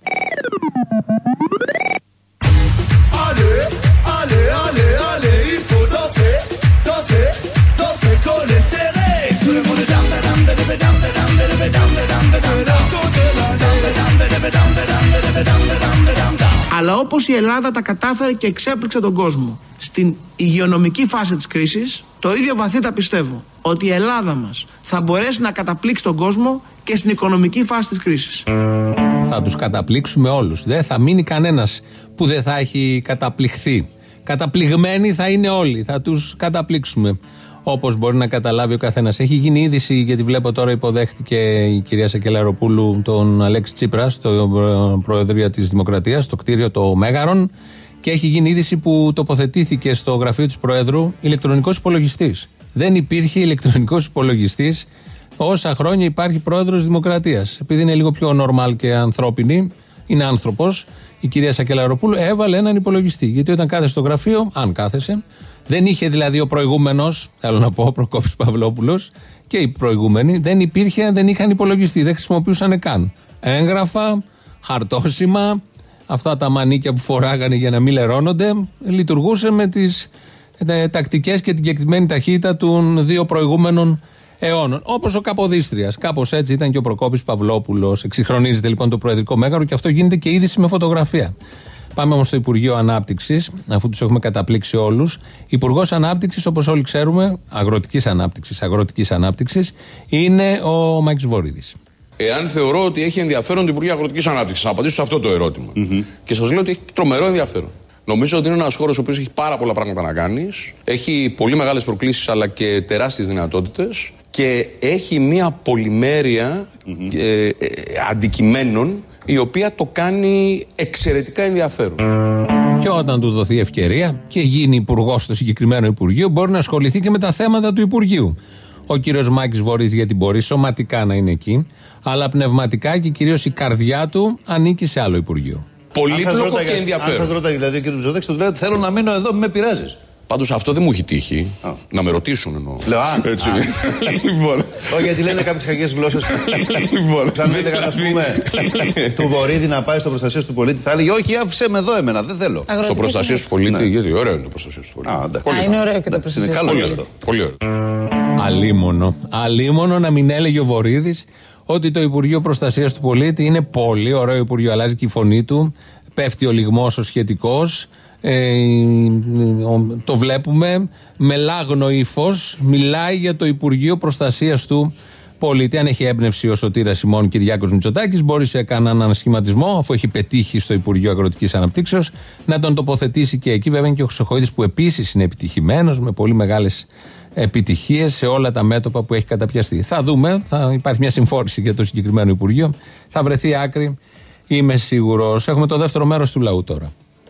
Allez, allez, allez, allez, il faut danser, danser, danser, coller serré. Tout le monde dam dam dam dam dam dam dam dam dam. Αλλά όπως η Ελλάδα τα κατάφερε και εξέπληξε τον κόσμο στην υγειονομική φάση της κρίσης, το ίδιο βαθύτατα πιστεύω ότι η Ελλάδα μας θα μπορέσει να καταπλήξει τον κόσμο και στην οικονομική φάση της κρίσης. Θα τους καταπλήξουμε όλους. Δεν θα μείνει κανένας που δεν θα έχει καταπληχθεί. Καταπληγμένοι θα είναι όλοι. Θα τους καταπλήξουμε. Όπως μπορεί να καταλάβει ο καθένας. Έχει γίνει είδηση, γιατί βλέπω τώρα υποδέχτηκε η κυρία Σακελαροπούλου τον Αλέξη Τσίπρα στο Προεδρία της Δημοκρατίας, στο κτίριο το Μέγαρον, και έχει γίνει είδηση που τοποθετήθηκε στο γραφείο της Προέδρου ηλεκτρονικός υπολογιστής. Δεν υπήρχε ηλεκτρονικός υπολογιστής όσα χρόνια υπάρχει Πρόεδρος Δημοκρατίας. Επειδή είναι λίγο πιο normal και ανθρώπινη, είναι άνθρωπος, η κυρία Σακελαροπούλου έβαλε έναν υπολογιστή. Γιατί όταν κάθεσε στο γραφείο, αν κάθεσε, δεν είχε δηλαδή ο προηγούμενος, θέλω να πω, ο Προκόπης Παυλόπουλος και οι προηγούμενοι, δεν υπήρχε, δεν είχαν υπολογιστή, δεν χρησιμοποιούσαν καν έγγραφα, χαρτόσημα, αυτά τα μανίκια που φοράγανε για να μην λερώνονται, λειτουργούσε με τις ε, τακτικές και την κεκτημένη ταχύτητα των δύο προηγούμενων αιώνων. Όπως ο Καποδίστριας. Κάπως έτσι ήταν και ο Προκόπης Παυλόπουλος. Εξυγχρονίζεται λοιπόν το Προεδρικό Μέγαρο και αυτό γίνεται και είδηση με φωτογραφία. Πάμε όμως στο Υπουργείο Ανάπτυξης, αφού τους έχουμε καταπλήξει όλους. Υπουργός Ανάπτυξης, όπως όλοι ξέρουμε, αγροτικής ανάπτυξης, αγροτικής ανάπτυξης, είναι ο Μάκης Βορίδης. Εάν θεωρώ ότι έχει ενδιαφέρον το Υπουργείο Αγροτικής Ανάπτυξης, να απαντήσω σε αυτό το ερώτημα. Mm-hmm. Και σας λέω ότι έχει τρομερό ενδιαφέρον. Νομίζω ότι είναι ένας χώρος ο οποίος έχει πάρα πολλά πράγματα να κάνει. Έχει πολύ μεγάλες προκλήσεις αλλά και τεράστιες δυνατότητες. Και έχει μια πολυμέρεια mm-hmm. ε, ε, αντικειμένων η οποία το κάνει εξαιρετικά ενδιαφέρον. Και όταν του δοθεί ευκαιρία και γίνει υπουργός στο συγκεκριμένο Υπουργείο, μπορεί να ασχοληθεί και με τα θέματα του Υπουργείου. Ο κύριος Μάκης Βορίδης, γιατί μπορεί σωματικά να είναι εκεί, αλλά πνευματικά και κυρίως η καρδιά του ανήκει σε άλλο Υπουργείο. Πολύπλοκο και ενδιαφέρον. Αν σας ρωτάει δηλαδή ο κύριος Μητσοτάκης, του λέει ότι θέλω να μείνω εδώ, μην με πειράζεις. Πάντως αυτό δεν μου έχει τύχει. Α. Να με ρωτήσουν εννοώ. Λέω, α, έτσι. Α. Λοιπόν. Όχι, γιατί λένε κάποιες κακές γλώσσες. Λοιπόν. Αν έλεγαν, ας πούμε, του Βορίδη να πάει στο προστασία του πολίτη, θα έλεγε, όχι, άφησε με εδώ εμένα, δεν θέλω. Αγροτική στο προστασία του πολίτη, ναι. Γιατί ωραίο είναι το προστασία του πολίτη. Α, πολύ α είναι ωραίο και το προστασία του πολίτη. Είναι καλό αυτό. Πολύ ωραίο. Αλίμονο. Αλίμονο να μην έλεγε ο Βορίδης ότι το Υπουργείο Προστασίας του Πολίτη είναι πολύ ωραίο Υπουργείο. Αλλάζει και η φωνή του, πέφτει ο λιγμός ο σχετικός. Ε, το βλέπουμε με λάγνο ύφος, μιλάει για το Υπουργείο Προστασίας του πολίτη. Αν έχει έμπνευση ο Σωτήρας Σιμών Κυριάκος Μητσοτάκης, μπορεί σε κανέναν ανασχηματισμό, αφού έχει πετύχει στο Υπουργείο Αγροτικής Αναπτύξεως, να τον τοποθετήσει και εκεί. Βέβαια είναι και ο Χρυσοχοΐδης που επίσης είναι επιτυχημένος, με πολύ μεγάλες επιτυχίες σε όλα τα μέτωπα που έχει καταπιαστεί. Θα δούμε, θα υπάρχει μια συμφόρηση για το συγκεκριμένο Υπουργείο. Θα βρεθεί άκρη, είμαι σίγουρος. Έχουμε το δεύτερο μέρος του λαού τώρα.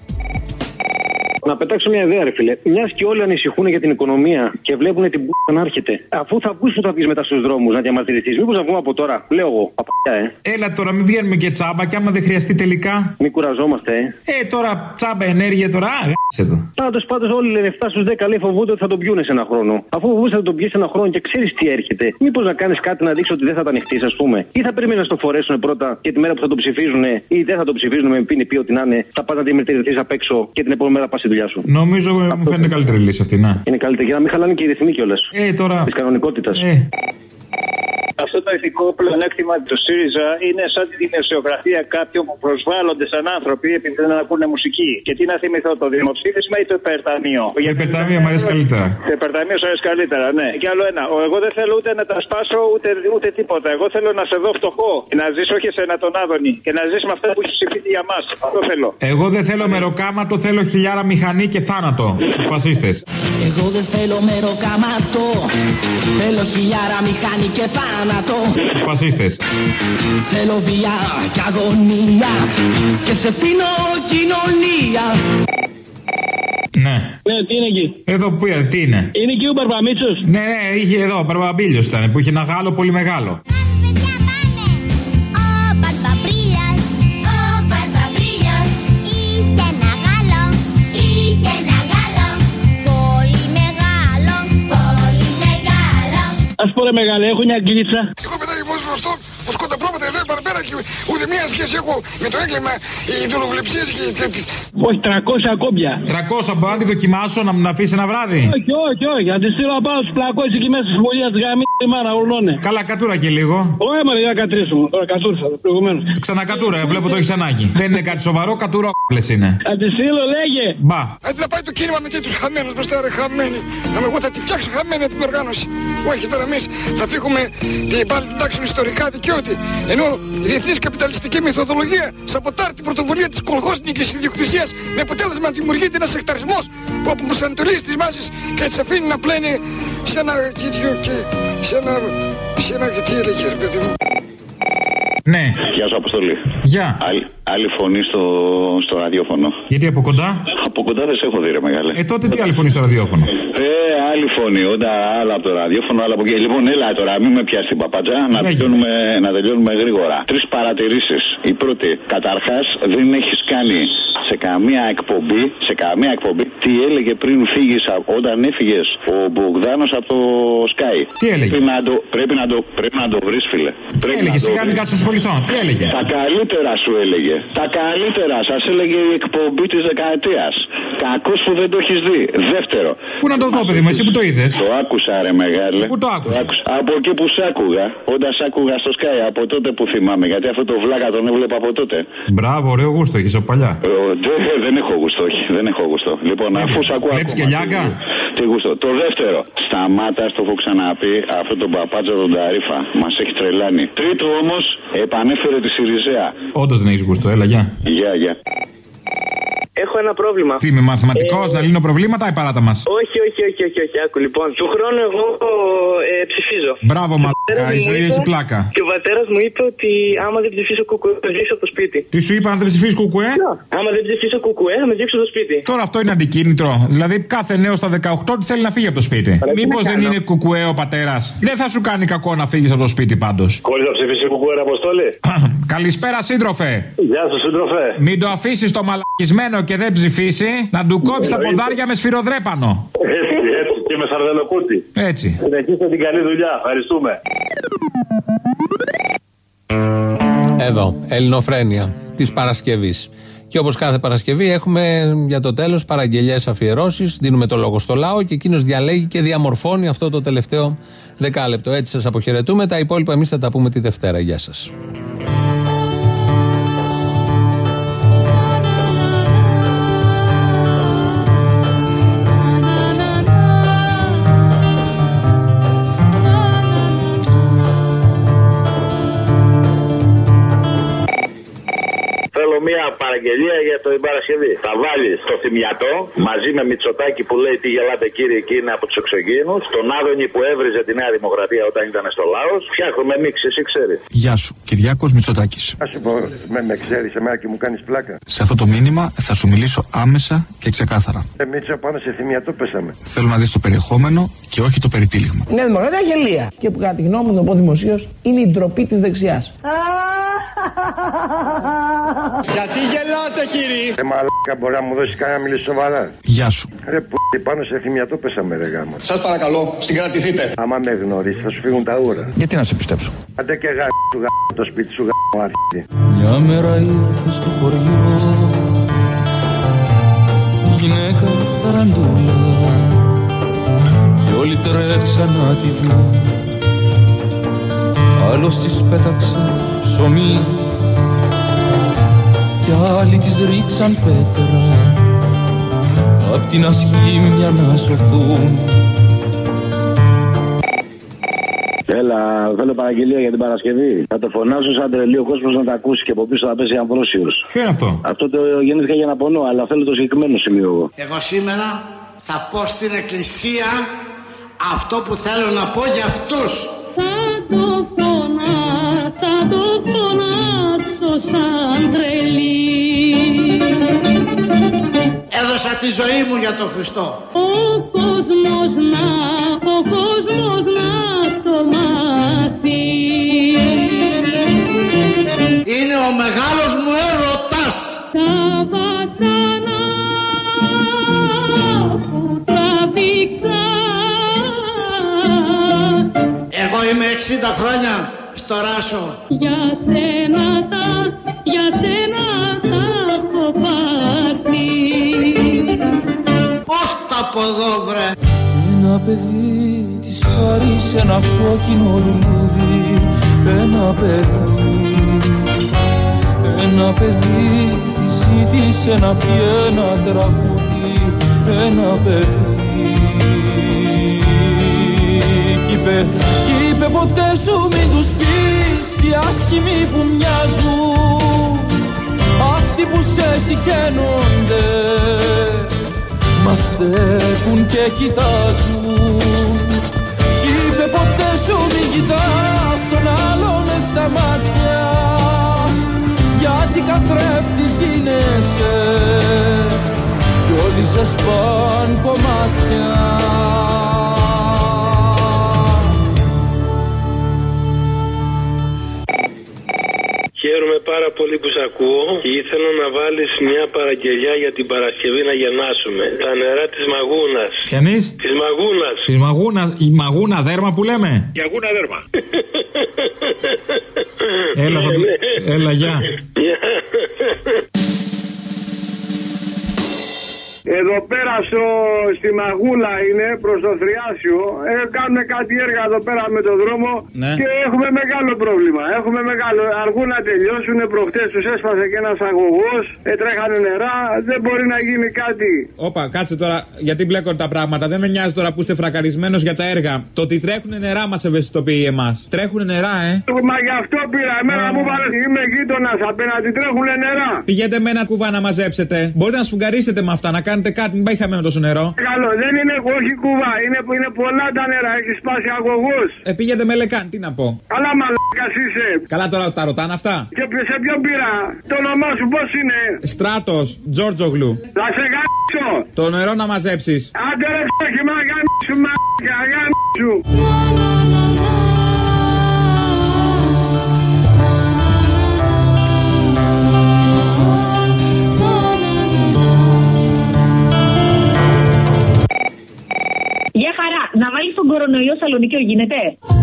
Να πετάξω μια ιδέα, ρε φίλε. Μια και όλοι ανησυχούν για την οικονομία και βλέπουν την π***α να έρχεται. Αφού θα βγει, που θα βγει μετά στους δρόμους να διαμαρτυρηθείς. Μήπως να βγούμε από τώρα. Λέω εγώ. Παπαγιά, ε. Έλα τώρα, μην βγαίνουμε και τσάμπα και άμα δεν χρειαστεί τελικά. Μην κουραζόμαστε, ε. Ε, τώρα τσάμπα ενέργεια τώρα. Α, το. Πάντως, πάντως όλοι λένε εφτά στους δέκα λέει φοβούνται ότι θα τον πιούνε σε ένα χρόνο. Αφού φοβούνται θα τον πιέσει ένα χρόνο και ξέρεις τι έρχεται. Μήπως να κάνεις κάτι να δείξει ότι δεν θα τα ανοιχτείς, ας πούμε. Ή θα πρέπει να στο φορέσουν πρώτα και τη μέρα που θα το ψηφίζουν ή δεν θα το ψηφίζουν με πίνει πει ότι να είναι. Θα πας να διαμαρτυρηθείς απ' έξω και την επόμενη μέρα πας στη δουλειά σου. Νομίζω αυτό μου φαίνεται καλύτερη λύση αυτή, να. Είναι καλύτερη για να μην χαλάνε και οι ρυθμοί κιόλας. Ε, τώρα. Της κανονικότητας. Ε. Αυτό το ηθικό πλεονέκτημα του ΣΥΡΙΖΑ είναι σαν τη δημοσιογραφία κάποιων που προσβάλλονται σαν άνθρωποι επειδή δεν ακούνε μουσική. Και τι να θυμηθώ, το δημοψήφισμα ή το υπερταμείο. Το υπερταμείο μου αρέσει καλύτερα. Το υπερταμείο σου αρέσει καλύτερα, ναι. Και άλλο ένα. Εγώ δεν θέλω ούτε να τα σπάσω ούτε, ούτε τίποτα. Εγώ θέλω να σε δω φτωχό. Να ζήσω όχι σε ένα τον Άδωνη. Και να ζεις με αυτά που έχει ψηφίσει για μα. Αυτό θέλω. Εγώ δεν θέλω μεροκάματο, θέλω χιλιάρα μηχανή και θάνατο. Στους φασίστες. Εγώ δεν θέλω μεροκάματο. Θέλω χιλιάρα μηχανή και θάνατο. Στους φασίστες. Θέλω βία και αγωνία και σε φτύνω κοινωνία. Ναι. Ναι, τι είναι εκεί. Εδώ που είναι, τι είναι. Είναι εκεί ο Μπαρμπαμίτσος. Ναι, ναι, είχε εδώ, ο Μπαρμπαμπίλιος ήταν που είχε ένα γάλο πολύ μεγάλο. Ας πω ρε μεγάλε, έχω μια γκρίτσα. Εγώ παιδάκι πολύ γνωστό, πως κοντά πρόβατα εδώ παραπέρα και ούτε μία σχέση έχω με το έγκλημα, οι δουλοβλεψίες και οι... Όχι, τριακόσια κόμπια. τριακόσια μπορώ να τη δοκιμάσω, να μου αφήσει ένα βράδυ. Όχι, όχι, όχι, να τη στείλω να πάω στους πλακώσεις εκεί μέσα στις βολίες της γαμής τη μάνα, ουρλώνε. Καλά, κατούρα και λίγο. Όχι, μωρέ, για κατρίσου μου, τώρα κατούρισα προηγουμένως. Ξανακατούρα, βλέπω το έχεις ανάγκη. Δεν είναι κάτι σοβαρό, κατούρα όπλες είναι. Θα τη στείλω, λέγε. Μπα. Αντί να πάει το κίνημα με τους χαμένους μπροστά, ρε χαμένοι. Να με εγώ θα τη φτιάξω χαμένη την οργάνωση. Όχι, τώρα εμείς θα φύγουμε την πάλι την τάξη ιστορικά δικαιώτη. Ενώ η διεθνής καπιταλιστική μεθοδολογία σαμποτάρει την πρωτοβουλία της κολγόσνικης ιδιοκτησίας με αποτέλεσμα να δημιουργείται ένας εκταρισμός που αποπροσανατολίζει τις μάσεις και τις αφήνει να πλένει σε ένα τέτοιο και σε ένα... σε ένα... τι έλεγε ρε παιδί μου. Ναι. Γεια σου Αποστολή. Γεια. Άλλη, άλλη φωνή στο, στο ραδιόφωνο. Γιατί από κοντά? Από κοντά δεν σε έχω δει ρε μεγάλε. Ε τότε τι άλλη φωνή στο ραδιόφωνο? Ε, άλλη φωνή. Όταν άλλα από το ραδιόφωνο, άλλα από εκεί. Λοιπόν, έλα τώρα, μην με πιάσει την παπατζά, να τελειώνουμε, να τελειώνουμε γρήγορα. Τρεις παρατηρήσεις. Η πρώτη, καταρχάς δεν έχεις κάνει σε καμία εκπομπή, σε καμία εκπομπή, τι έλεγε πριν φύγεις, όταν έφυγες ο Μπογδάνος από το Sky. Τι έλεγε? Πρέπει να το, πρέπει να το, πρέπει να το βρεις, φίλε. Τι έλεγε, σιγά μην κάτσω ασχοληθώ. Τι έλεγε? Τα καλύτερα σου έλεγε. Τα καλύτερα σας έλεγε η εκπομπή της δεκαετίας. Κακός που δεν το έχεις δει. Δεύτερο. Πού να το δω, παιδί μου, εσύ που το είδες? Το άκουσα, ρε μεγάλε. Πού το άκουσες? Από εκεί που σ' άκουγα. Όταν σ' άκουγα στο Sky, από τότε που θυμάμαι. Γιατί αυτό το βλάκα τον έβλεπα από τότε. Μπράβο, ωραίο γούστο έχεις από παλιά. Ε, δε, δεν έχω γούστο, όχι. Δεν έχω γούστο. Λοιπόν, Έχεις. αφού σ' ακούω. Βλέπεις και λιάγκα. Τι γούστο. Το δεύτερο. Σταμάτα, στο έχω ξαναπεί, αυτό τον παπάτζο τον Ταρίφα. Μας έχει τρελάνει. Τρίτο όμως, επανέφερε τη Σιριζέα. Όντως δεν έχεις γούστο, έλα, γεια. Γεια, γεια. Έχω ένα πρόβλημα. Τι, είμαι μαθηματικός, ε... να λύνω προβλήματα ή παράτα μας? Όχι, όχι, όχι, όχι, όχι. Άκου λοιπόν. Του χρόνου εγώ ε, ψηφίζω. Μπράβο, μαλάκα, η ζωή έχει πλάκα. Και ο πατέρας μου είπε ότι άμα δεν ψηφίσω κουκουέ, θα διώξω από το σπίτι. Τι σου είπα, αν δεν ψηφίσει κουκουέ? Yeah. Άμα δεν ψηφίσω κουκουέ, θα με διώξω το σπίτι. Τώρα αυτό είναι αντικίνητρο. Δηλαδή κάθε νέο στα δεκαοκτώ θέλει να φύγει από το σπίτι. Μήπως δεν είναι κουκουέ ο πατέρας? Δεν θα σου κάνει κακό να φύγεις από το σπίτι πάντως. Χωρίς να ψηφίσει κουκουέ, Αποστόλη. Καλησπέρα, σύντροφε. Γεια σου, σύντροφε. Μην το αφήσεις το μαλακισμένο και δεν ψηφίσει. Να του κόψει τα ποδάρια με σφυροδρέπανο. Έτσι, έτσι και με σαρδελοκούτι. Έτσι. Συνεχίστε την καλή δουλειά. Ευχαριστούμε. Εδώ, Ελληνοφρένεια της Παρασκευής. Και όπως κάθε Παρασκευή έχουμε για το τέλος παραγγελιές, αφιερώσεις. Δίνουμε το λόγο στο λαό και εκείνος διαλέγει και διαμορφώνει αυτό το τελευταίο δεκάλεπτο. Έτσι σας αποχαιρετούμε. Τα υπόλοιπα εμείς θα τα πούμε τη Δευτέρα. Γεια σας. μια παραγγελία για την Παρασκευή. Θα βάλει το θυμιατό μαζί με Μητσοτάκη που λέει τι γελάτε κύριε και είναι από του εξωγήινους. Τον Άδωνη που έβριζε τη Νέα Δημοκρατία όταν ήταν στο Λάος. Φτιάχνουμε μίξη, εσύ ξέρει. Γεια σου, Κυριάκος Μητσοτάκης. Α σου πω, με, με ξέρει εμένα και μου κάνει πλάκα. Σε αυτό το μήνυμα θα σου μιλήσω άμεσα και ξεκάθαρα. Εμείς πάνω σε θυμιατό πέσαμε. Θέλω να δεις το περιεχόμενο και όχι το περιτύλιγμα. Η Νέα Δημοκρατία γελία. Και που κατά τη γνώμη μου, να το πω δημοσίως, είναι η ντροπή της δεξιάς. Γιατί γελάτε κύριε? Ε μαλάκα, μπορεί να μου δώσει κανένα να μιλήσει σοβαρά. Γεια σου. Ρε που πάνω σε θυμιατό πέσαμε ρε γάμα. Σας παρακαλώ, συγκρατηθείτε. Άμα με γνωρίσει θα σου φύγουν τα ούρα. Γιατί να σε πιστέψω? Άντε και γα του γα το σπίτι σου γα αρχίδι. Μια μέρα ήρθε στο χωριό γυναίκα ταραντούλα και όλοι τρέξαν να τη δουν. Άλλος της πέταξε ψωμί κι άλλοι της ρίξαν πέτρα απ' την ασχήμια να σωθούν. Έλα, θέλω παραγγελία για την Παρασκευή. Θα το φωνάσω σαν τρελή ο κόσμος να τα ακούσει και από πίσω θα πέσει αμβρόσιος. Ποιο είναι αυτό? Αυτό το γεννήθηκα για να πονώ, αλλά θέλω το συγκεκριμένο σημείο εγώ. Εγώ σήμερα θα πω στην εκκλησία αυτό που θέλω να πω για αυτούς. Θα το φωνά, θα το φωνάξω σαν τρελή. Έδωσα τη ζωή μου για τον Χριστό. Ο κόσμος να, ο κόσμος να το μάθει. Είναι ο μεγάλος μου έρωτας. Τα βασανά που τραβήξα. Εγώ είμαι εξήντα χρόνια στο Ράσο. Για σένα τα, για σένα τα έχω πάθει. Πώς τα πω εδώ βρε? Ένα παιδί της χάρισε ένα κόκκινο λουλούδι. Ένα παιδί, ένα παιδί της ζήτησε να πει ένα τραγούδι. Ένα παιδί κι είπε, κι είπε ποτέ σου μην τους πεις τι άσχημοι που μοιάζουν αυτοί που σε συχαίνονται μας στέκουν και κοιτάζουν. Κι είπε ποτέ σου μην κοιτάς τον άλλον μες στα μάτια γιατί καθρέφτης γίνεσαι κι όλοι σε σπάν κομμάτια. Χαίρομαι πάρα πολύ που σ' ακούω και ήθελα να βάλεις μια παραγγελιά για την Παρασκευή να γεννάσουμε. Τα νερά της Μαγούνας. Ποιανής? Της Μαγούνας. Της Μαγούνας, η Μαγούνα δέρμα που λέμε. Η Μαγούνα δέρμα. Έλα, θα... Έλα, γεια. Εδώ πέρα στο, στη Μαγούλα είναι προς το Θριάσιο. Ε, κάνουν κάτι έργα εδώ πέρα με το δρόμο ναι. Και έχουμε μεγάλο πρόβλημα. Έχουμε μεγάλο. Αργούν να τελειώσουν. Προχτές τους έσπασε και ένας αγωγός. Ε, τρέχανε νερά. Δεν μπορεί να γίνει κάτι. Όπα, κάτσε τώρα. Γιατί μπλέκονται τα πράγματα. Δεν με νοιάζει τώρα που είστε φρακαρισμένος για τα έργα. Το ότι τρέχουν νερά μας ευαισθητοποιεί εμάς. Τρέχουν νερά, ε. Μα γι' αυτό πήρα. Εμένα μου βάλε. Είμαι γείτονας απέναντι. Τρέχουν νερά. Πηγαίνετε με ένα κουβά να μαζέψετε. Μπορείτε να σφουγγαρίσετε με αυτά. Να κάνετε κάτι. Μην πάει χαμένο τόσο νερό. Καλό, δεν είναι όχι κουβά. Είναι, είναι πολλά τα νερά. Έχει σπάσει αγωγός. Ε, πήγαινε με λεκάν. Τι να πω. Καλά, μαλάκας είσαι. Καλά, τώρα τα ρωτάνε αυτά. Και σε ποιον πήρα. Το όνομά σου πώς είναι? Στράτος, Τζόρτζογλου. Θα σε γάμισω. Το νερό να μαζέψεις. Άντε ρε ψάχη, μα γάμισου, μα γάμισου. Γεια χαρά, να βάλεις τον κορονοϊό Σαλονίκιο γίνεται?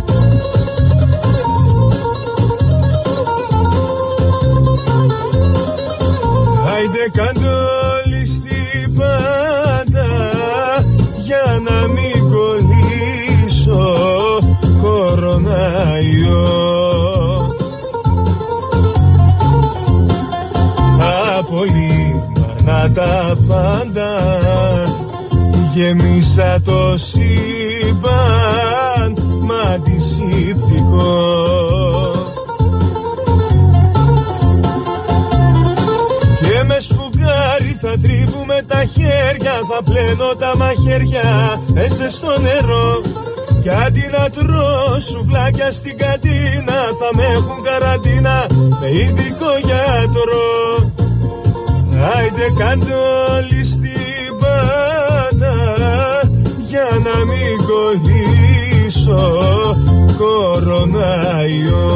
Άιντε κάντο όλοι στην πάντα για να μην κολλήσω κοροναϊό. Απολύμανα τα πάντα γεμίσα το σύμπαν μ' αντισηπτικό. θα πλένω τα μαχαίρια μέσα στο νερό. Κι αντί να τρώω σουβλάκια στην καντίνα, θα με έχουν καραντίνα με ειδικό γιατρό. Άιντε κάντε όλοι στην πάντα για να μην κολλήσω κοροναϊό.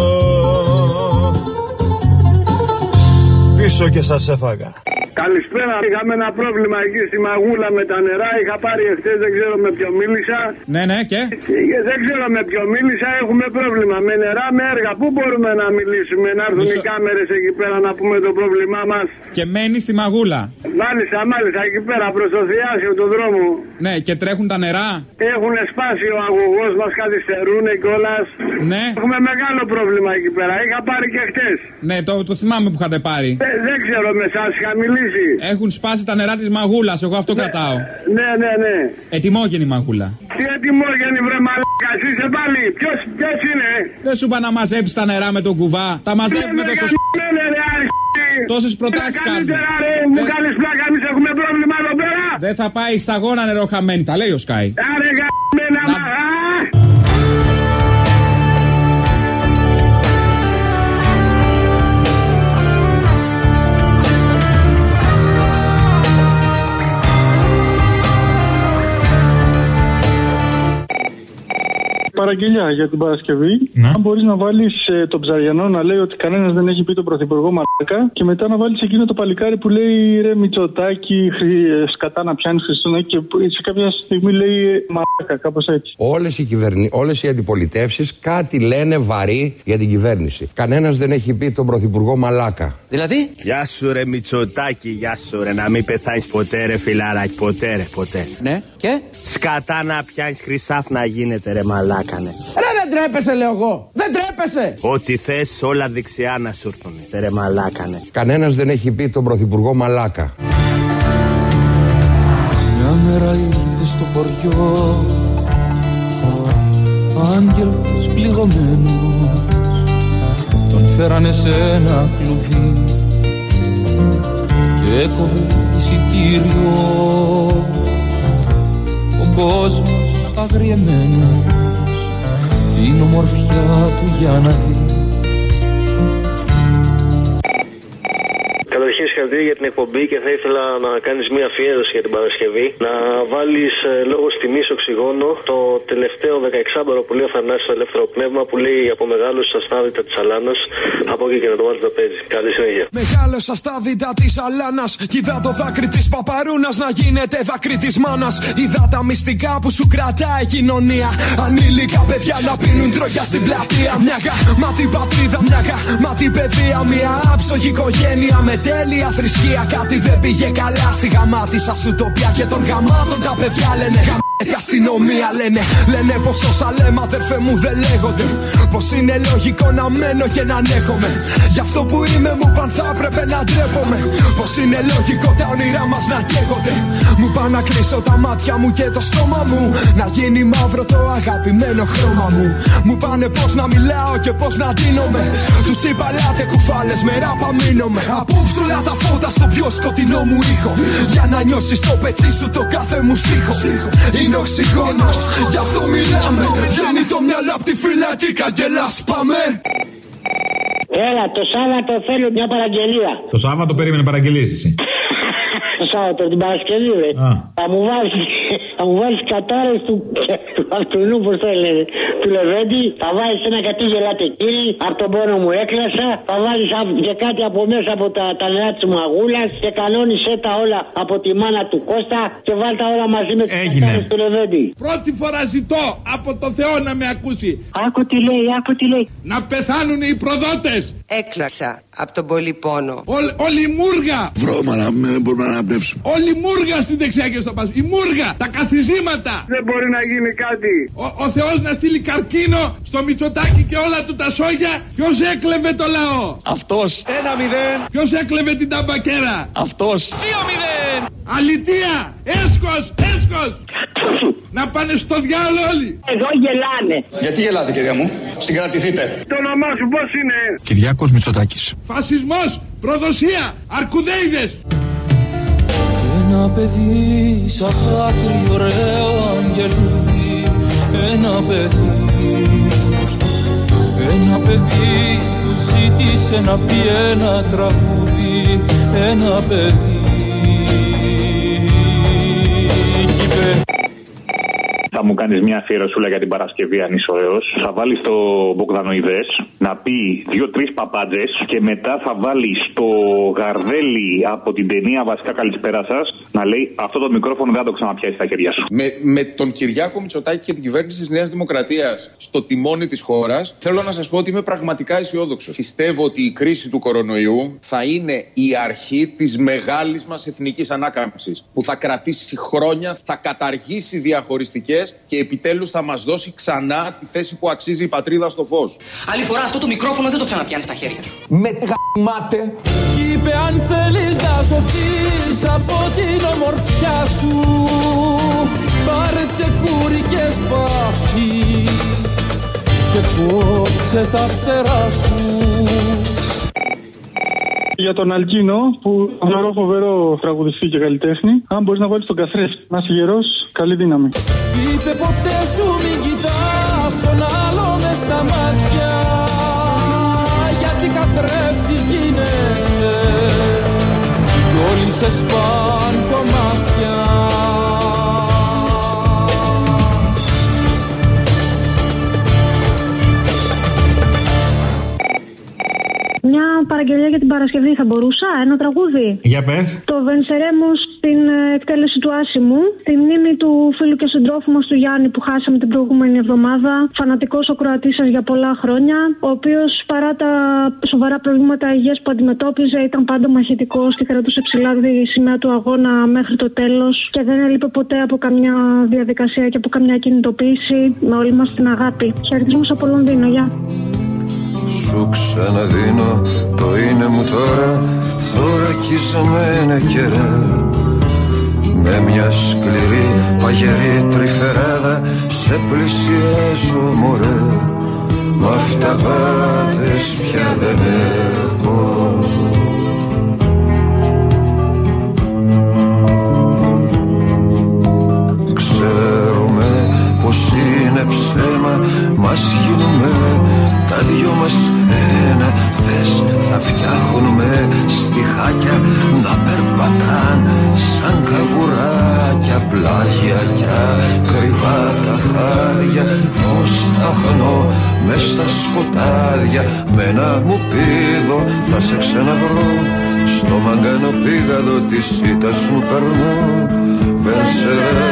Πίσω και σας έφαγα. Καλησπέρα. Είχαμε ένα πρόβλημα εκεί στη Μαγούλα με τα νερά. Είχα πάρει εχθές, δεν ξέρω με ποιο μίλησα. Ναι, ναι, και. Δεν ξέρω με ποιο μίλησα. Έχουμε πρόβλημα με νερά, με έργα. Πού μπορούμε να μιλήσουμε, να έρθουν Μισο... οι κάμερες εκεί πέρα να πούμε το πρόβλημά μας. Και μένει στη Μαγούλα. Μάλιστα, μάλιστα, εκεί πέρα προς το Θειάσιο του δρόμου. Ναι, και τρέχουν τα νερά. Έχουν σπάσει ο αγωγός μας, καθυστερούν κιόλας. Ναι. Έχουμε μεγάλο πρόβλημα εκεί πέρα. Είχα πάρει και χτες. Ναι, το, το θυμάμαι που είχατε πάρει. Ε, δεν ξέρω με εσάς, είχα μιλήσει. Έχουν σπάσει τα νερά της Μαγούλας, εγώ αυτό ναι, κρατάω. Ναι, ναι, ναι. Ετοιμόγενη Μαγούλα. Τι ετοιμόγενη βρε μαλάκα, είσαι πάλι. Ποιος, ποιος είναι? Δεν σου είπα να μαζέψεις τα νερά με τον κουβά. Τα μαζεύουμε ναι, τόσο σ***. Τόσες προτάσεις κάνουμε. Μου κάνεις πλάκα, εμείς έχουμε πρόβλημα εδώ πέρα. Δεν θα πάει σταγόνα νερό χαμένη, τα λέει ο Σκάι. Άρε γαμμένα μα. Παραγγελιά για την Παρασκευή. Να. Αν μπορείς να βάλεις ε, τον Ψαριανό να λέει ότι κανένας δεν έχει πει τον Πρωθυπουργό μαλάκα, και μετά να βάλεις εκείνο το παλικάρι που λέει ρε Μητσοτάκη, χρη, ε, σκατά να πιάνεις Χριστουγεννάκι, και σε κάποια στιγμή λέει ε, μαλάκα, κάπως έτσι. Όλες οι, κυβερνη... Όλες οι αντιπολιτεύσεις κάτι λένε βαρύ για την κυβέρνηση. Κανένας δεν έχει πει τον Πρωθυπουργό μαλάκα. Δηλαδή? Γεια σου ρε Μητσοτάκη, γεια σου ρε, να μην πεθάνεις ποτέ ρε φιλαράκι, ποτέ ρε, ποτέ. Ναι, και? Σκατά να πιάνεις χρυσάφ να γίνεται ρε μαλάκα. Ρε δεν τρέπεσαι λέω εγώ. Δεν τρέπεσαι. Ό,τι θες όλα δεξιά να σου έρθουνε. Ρε μαλάκανε. Κανένας δεν έχει πει τον Πρωθυπουργό μαλάκα. Μια μέρα ήρθε στο χωριό άγγελος πληγωμένος. Τον φέρανε σε ένα κλουβί και έκοβε εισιτήριο. Ο κόσμος αγριεμένος την ομορφιά του για να δει. Καταρχήν συγχαρητήρια για την εκπομπή και θα ήθελα να κάνεις μια αφιέρωση για την Παρασκευή. Να βάλεις ε, λόγω τιμής οξυγόνο το τελευταίο δεκαεξάμηνο που λέει ο Θανάσης στο Ελεύθερο Πνεύμα, που λέει από μεγάλους στα στάδια της Αλάνας. Από εκεί και να το βάλεις να παίζει. Καλή συνέχεια. Μεγάλωσα στα δίτα της Αλάνας. Κι είδα το δάκρυ της παπαρούνας να γίνεται δάκρυ της μάνας. Είδα τα μυστικά που σου κρατάει η κοινωνία. Ανήλικα παιδιά να πίνουν τρόγια στην πλατεία. Μια γαμάτη πατρίδα, μια γαμάτη παιδεία. Μια άψογη οικογένεια με τέλεια θρησκεία. Κάτι δεν πήγε καλά στη γαμάτισα σου τοπία. Και των γαμάτων τα παιδιά λένε γαμάτη αστυνομία. Λένε, λένε πως όσα λέμε αδερφέ μου δεν λέγονται. Πως είναι λογικό να μένω και να ανέχομαι. Γι' αυτό που είμαι μου παν θα έπρεπε να ντρέπομαι. Πως είναι λογικό τα όνειρά μας να καίγονται. Μου πάνε να κλείσω τα μάτια μου και το στόμα μου. Να γίνει μαύρο το αγαπημένο χρώμα μου. Μου πάνε πως να μιλάω και πως να ντύνομαι. Τους είπα λάτε κουφάλες με ράπα μείνομαι. Απόψουλα τα φώτα στο πιο σκοτεινό μου ήχο. Για να νιώσεις το πετσί σου το κάθε μου στίχο. Είναι οξυγόνος, γι' αυτό μιλάμε. Βγαίνει το μυαλό απ' τη φυλακή, καγκελάς πάμε. Έλα, το Σάββατο θέλω μια παραγγελία. Το Σάββατο περίμενε παραγγελίες εσύ. Το Σάββατο, την Παρασκευή, ρε. Θα μου βάλεις, θα μου βάλεις κατάρες του, του αυτού, πώς το λένε, του Λεβέντη. Θα βάλεις ένα κατή γελάτε κύριε, από τον πόνο μου έκλασα. Θα βάλεις και κάτι από μέσα από τα, τα νερά της Μαγούλας και κανόνισέ τα όλα από τη μάνα του Κώστα και βάλ τα όλα μαζί με τις κατάρες του Λεβέντη. Πρώτη φορά ζητώ από το Θεό να με ακούσει. Άκου τι λέει, άκου τι λέει. Να πεθάνουν οι προδότες. Έκλασα από τον πολύ πόνο. Όλη η μούργα. Βρώμα να μην μπορούμε να αναπνεύσουμε. Όλη η μούργα στην δεξιά και στο πάσο. Η μούργα, τα καθιζήματα. Δεν μπορεί να γίνει κάτι. Ο, ο Θεός να στείλει καρκίνο στο Μητσοτάκη και όλα του τα σόγια. Ποιος έκλεβε το λαό? Αυτός. Ένα μηδέν. Ποιος έκλεβε την ταμπακέρα? Αυτός. Δύο μηδέν. Αλητεία. Έσχος, έσχος. Να πάνε στο διάολο όλοι. Εδώ γελάνε. Γιατί γελάτε κυρία μου? Συγκρατηθείτε. Το όνομά σου πώς είναι? Κυριάκος Μητσοτάκης. Φασισμός, προδοσία, αρκουδέιδες. Και Ένα παιδί σαν δάκρυ ωραίο αγγελούδι, ένα παιδί, ένα παιδί του ζήτησε να πει ένα τραγούδι, ένα παιδί. Θα μου κάνεις μια αφιερωσούλα για την Παρασκευή, αν είσαι ωραίος. Θα βάλεις το Μπογδανοειδές να πει δύο-τρεις παπάντζες και μετά θα βάλεις το Γαρδέλη από την ταινία Βασικά Καλησπέρα σας να λέει αυτό το μικρόφωνο δεν θα το ξαναπιάσει στα χέρια σου. Με, με τον Κυριάκο Μητσοτάκη και την κυβέρνηση της Νέας Δημοκρατίας στο τιμόνι της χώρας, θέλω να σας πω ότι είμαι πραγματικά αισιόδοξος. Πιστεύω ότι η κρίση του κορονοϊού θα είναι η αρχή της μεγάλης μας εθνικής ανάκαμψης που θα κρατήσει χρόνια, θα καταργήσει διαχωριστικές και επιτέλους θα μας δώσει ξανά τη θέση που αξίζει η πατρίδα στο φως. Άλλη φορά αυτό το μικρόφωνο δεν το ξαναπιάνεις στα χέρια σου. Με γαμάτε. Είπε αν θέλεις να σωθείς από την ομορφιά σου, πάρε τσεκούρι και σπάθη και κόψε τα φτερά σου. Για τον Αλκίνο, που θεωρώ φοβερό τραγουδιστή και καλλιτέχνη, αν μπορείς να βάλεις τον καθρέφτη. Να είσαι γερός, καλή δύναμη. Είπε ποτέ σου μην κοιτάς τον άλλο μες στα μάτια, γιατί καθρέφτης γίνεσαι κι όλοι σε σπάν κομμάτια. Μια παραγγελία για την Παρασκευή θα μπορούσα, ένα τραγούδι. Για πες. Το Βενσερέμου στην εκτέλεση του Άσιμου, τη μνήμη του φίλου και συντρόφου μας του Γιάννη που χάσαμε την προηγούμενη εβδομάδα. Φανατικός ο Κροατής σας για πολλά χρόνια, ο οποίος παρά τα σοβαρά προβλήματα υγείας που αντιμετώπιζε ήταν πάντα μαχητικός και κρατούσε ψηλά τη σημαία του αγώνα μέχρι το τέλος και δεν έλειπε ποτέ από καμιά διαδικασία και από καμιά κινητοποίηση, με όλη μας την αγάπη. Χαιρετισμούς από Λονδίνο, γεια. Σου ξαναδίνω το είναι μου τώρα, θωρακίσαμε ένα κερά με μια σκληρή παγερή τρυφεράδα σε πλησιάζω μωρέ, μ' αυταπάτες πια δεν έχω. Ξέρουμε πως είναι ψέμα, μας γίνουμε τα δυο μας ένα, θες θα φτιάχνουμε στιχάκια να περπατάν σαν καβουράκια, πλάγια κι ακριβά τα χάδια, ως αχνώ μες στα σκοτάδια, με ένα μου πίδο θα σε ξαναβρω, στο μαγκάνο πήγαδο της ήττας μου περνώ. Βενσερέ